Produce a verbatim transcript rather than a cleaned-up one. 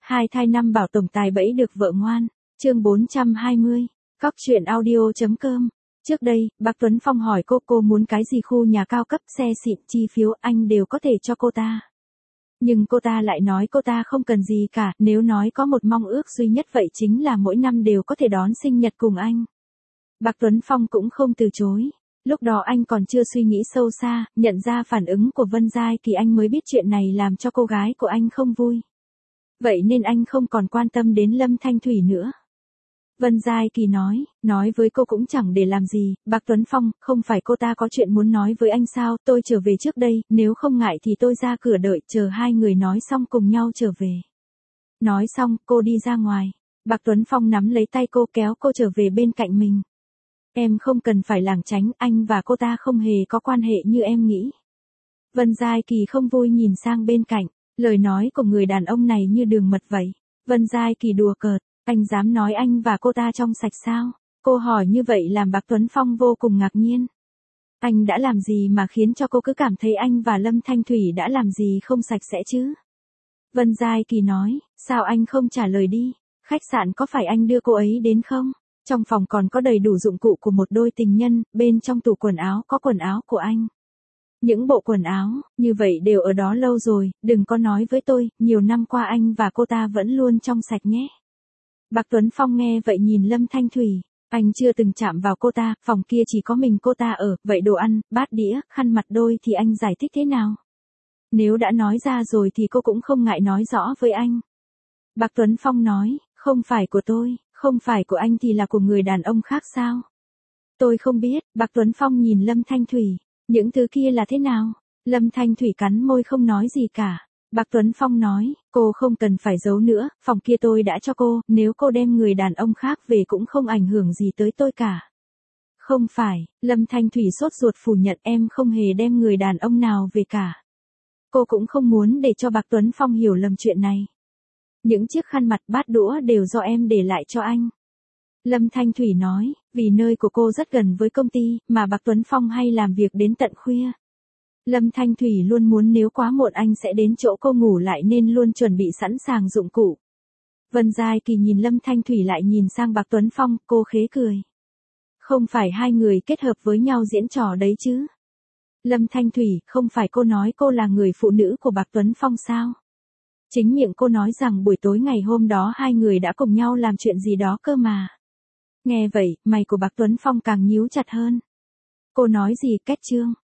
Hai thai năm bảo tổng tài bẫy được vợ ngoan. Chương bốn trăm hai mươi. Cóc truyện audio chấm com. Trước đây, bác Tuấn Phong hỏi cô cô muốn cái gì, khu nhà cao cấp, xe xịn, chi phiếu, anh đều có thể cho cô ta. Nhưng cô ta lại nói cô ta không cần gì cả, nếu nói có một mong ước duy nhất vậy chính là mỗi năm đều có thể đón sinh nhật cùng anh. Bác Tuấn Phong cũng không từ chối. Lúc đó anh còn chưa suy nghĩ sâu xa, nhận ra phản ứng của Vân Giai Kỳ anh mới biết chuyện này làm cho cô gái của anh không vui. Vậy nên anh không còn quan tâm đến Lâm Thanh Thủy nữa. Vân Giai Kỳ nói, nói với cô cũng chẳng để làm gì, bác Tuấn Phong, không phải cô ta có chuyện muốn nói với anh sao, tôi trở về trước đây, nếu không ngại thì tôi ra cửa đợi, chờ hai người nói xong cùng nhau trở về. Nói xong, cô đi ra ngoài. Bác Tuấn Phong nắm lấy tay cô kéo cô trở về bên cạnh mình. Em không cần phải lảng tránh, anh và cô ta không hề có quan hệ như em nghĩ. Vân Giai Kỳ không vui nhìn sang bên cạnh, lời nói của người đàn ông này như đường mật vậy. Vân Giai Kỳ đùa cợt, anh dám nói anh và cô ta trong sạch sao? Cô hỏi như vậy làm bác Tuấn Phong vô cùng ngạc nhiên. Anh đã làm gì mà khiến cho cô cứ cảm thấy anh và Lâm Thanh Thủy đã làm gì không sạch sẽ chứ? Vân Giai Kỳ nói, sao anh không trả lời đi? Khách sạn có phải anh đưa cô ấy đến không? Trong phòng còn có đầy đủ dụng cụ của một đôi tình nhân, bên trong tủ quần áo có quần áo của anh. Những bộ quần áo, như vậy đều ở đó lâu rồi, đừng có nói với tôi, nhiều năm qua anh và cô ta vẫn luôn trong sạch nhé. Bác Tuấn Phong nghe vậy nhìn Lâm Thanh Thủy, anh chưa từng chạm vào cô ta, phòng kia chỉ có mình cô ta ở, vậy đồ ăn, bát đĩa, khăn mặt đôi thì anh giải thích thế nào? Nếu đã nói ra rồi thì cô cũng không ngại nói rõ với anh. Bác Tuấn Phong nói, không phải của tôi, không phải của anh thì là của người đàn ông khác sao? Tôi không biết, bác Tuấn Phong nhìn Lâm Thanh Thủy, những thứ kia là thế nào? Lâm Thanh Thủy cắn môi không nói gì cả. Bác Tuấn Phong nói, cô không cần phải giấu nữa, phòng kia tôi đã cho cô, nếu cô đem người đàn ông khác về cũng không ảnh hưởng gì tới tôi cả. Không phải, Lâm Thanh Thủy sốt ruột phủ nhận, em không hề đem người đàn ông nào về cả. Cô cũng không muốn để cho bác Tuấn Phong hiểu lầm chuyện này. Những chiếc khăn mặt bát đũa đều do em để lại cho anh. Lâm Thanh Thủy nói, vì nơi của cô rất gần với công ty, mà bác Tuấn Phong hay làm việc đến tận khuya. Lâm Thanh Thủy luôn muốn nếu quá muộn anh sẽ đến chỗ cô ngủ lại nên luôn chuẩn bị sẵn sàng dụng cụ. Vân Giai Kỳ nhìn Lâm Thanh Thủy lại nhìn sang bác Tuấn Phong, cô khế cười. Không phải hai người kết hợp với nhau diễn trò đấy chứ? Lâm Thanh Thủy, không phải cô nói cô là người phụ nữ của bác Tuấn Phong sao? Chính miệng cô nói rằng buổi tối ngày hôm đó hai người đã cùng nhau làm chuyện gì đó cơ mà. Nghe vậy, mày của bác Tuấn Phong càng nhíu chặt hơn. Cô nói gì, Kết Trương?